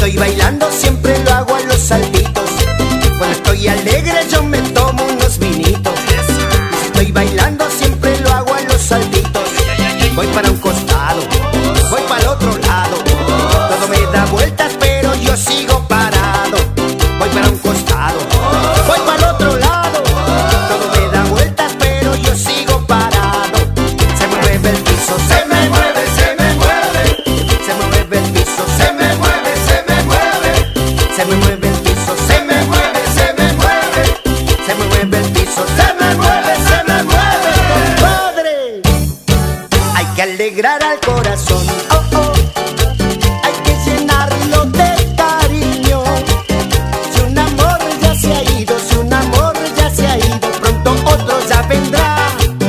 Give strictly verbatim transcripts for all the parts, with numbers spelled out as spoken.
estoy bailando siempre lo hago a los saltitos. Cuando estoy alegre yo me tomo unos vinitos. Y si estoy bailando siempre lo hago a los saltitos. Voy para un costado, voy para el otro lado. Todo me da vueltas pero yo sigo parado. Voy para un costado, voy para el otro lado. Todo me da vueltas pero yo sigo parado. Se mueve el piso, se me mueve, se me mueve. Se mueve el piso, se me mueve, se me mueve. Se me mueve el piso, se me mueve, se me mueve. Se me mueve el piso, se me mueve, se me mueve. Compadre, hay que alegrar al corazón. Oh, oh. Hay que llenarlo de cariño. Si un amor ya se ha ido, si un amor ya se ha ido, pronto otro ya vendrá.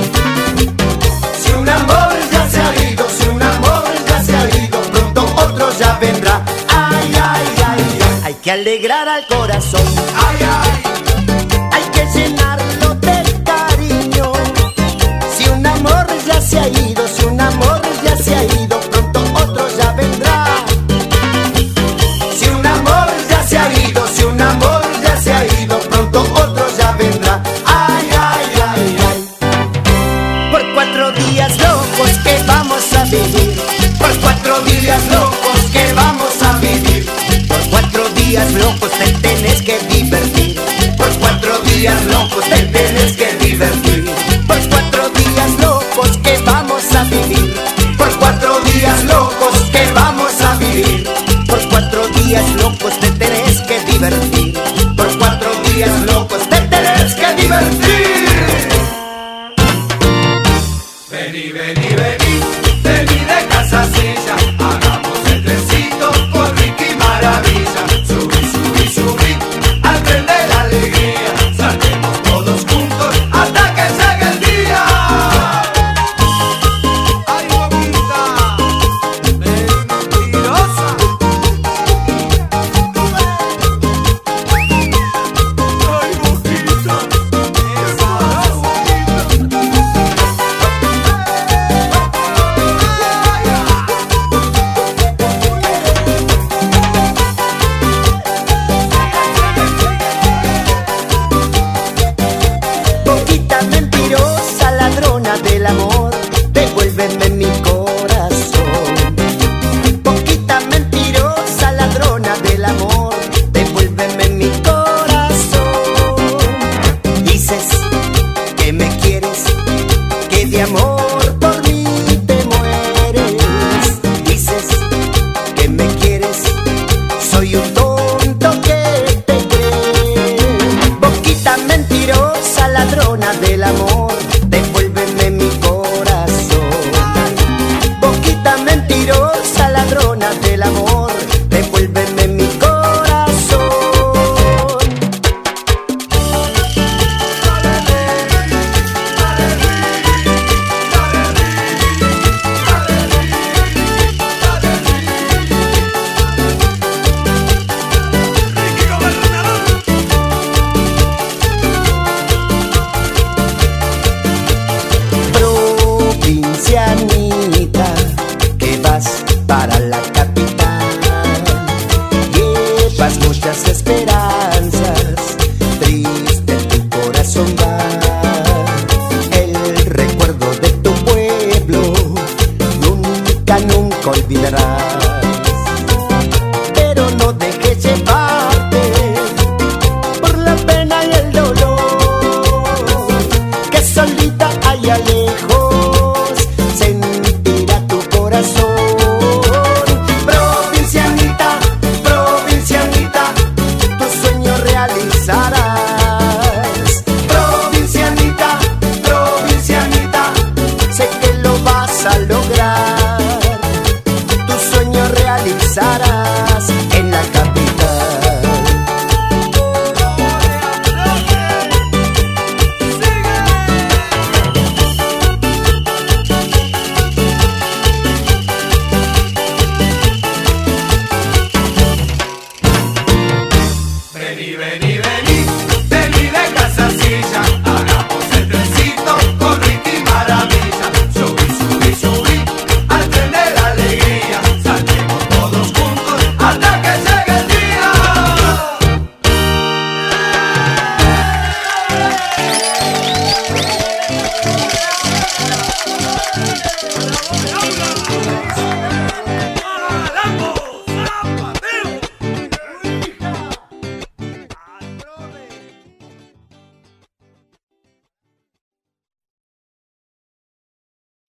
Si un amor ya se ha ido, si un amor ya se ha ido, pronto otro ya vendrá. Ay, ay, ay, ay. Hay que alegrar al corazón. Ay, ay. Hay que llenarlo de cariño. Si un amor ya se ha ido, si un amor ya se ha ido, pronto otro ya vendrá. Si un amor ya se ha ido, si un amor ya se ha ido, pronto otro ya vendrá. Ay, ay, ay, ay. Por cuatro días locos que vamos a vivir. Por cuatro días locos que vamos a vivir. Por cuatro días locos te tenés que divertir. Por cuatro días locos te tenés que divertir. Por cuatro días locos que vamos a vivir. Por cuatro días locos que vamos a vivir. Por cuatro días locos te tenés que divertir. Por cuatro días locos te tenés que divertir. Vení, vení, vení, vení de Casasilla, hagamos el trencito con Ricky Maravilla. Subí, subí, subí, al tren de la alegría, saltemos todos juntos hasta que llegue el día. Ay, boquita, mentirosa. Ay, boquita, esa Boquita mentirosa, ladrona del amor, devuélveme mi corazón. Boquita mentirosa, ladrona del amor, devuélveme mi corazón. Dices que me quieres, que de amor por mí te mueres. Dices que me quieres, soy un tonto que te cree. Boquita mentirosa, ladrona del amor, devuélveme mi corazón. Boquita mentirosa, ladrona del amor, devuélveme mi corazón.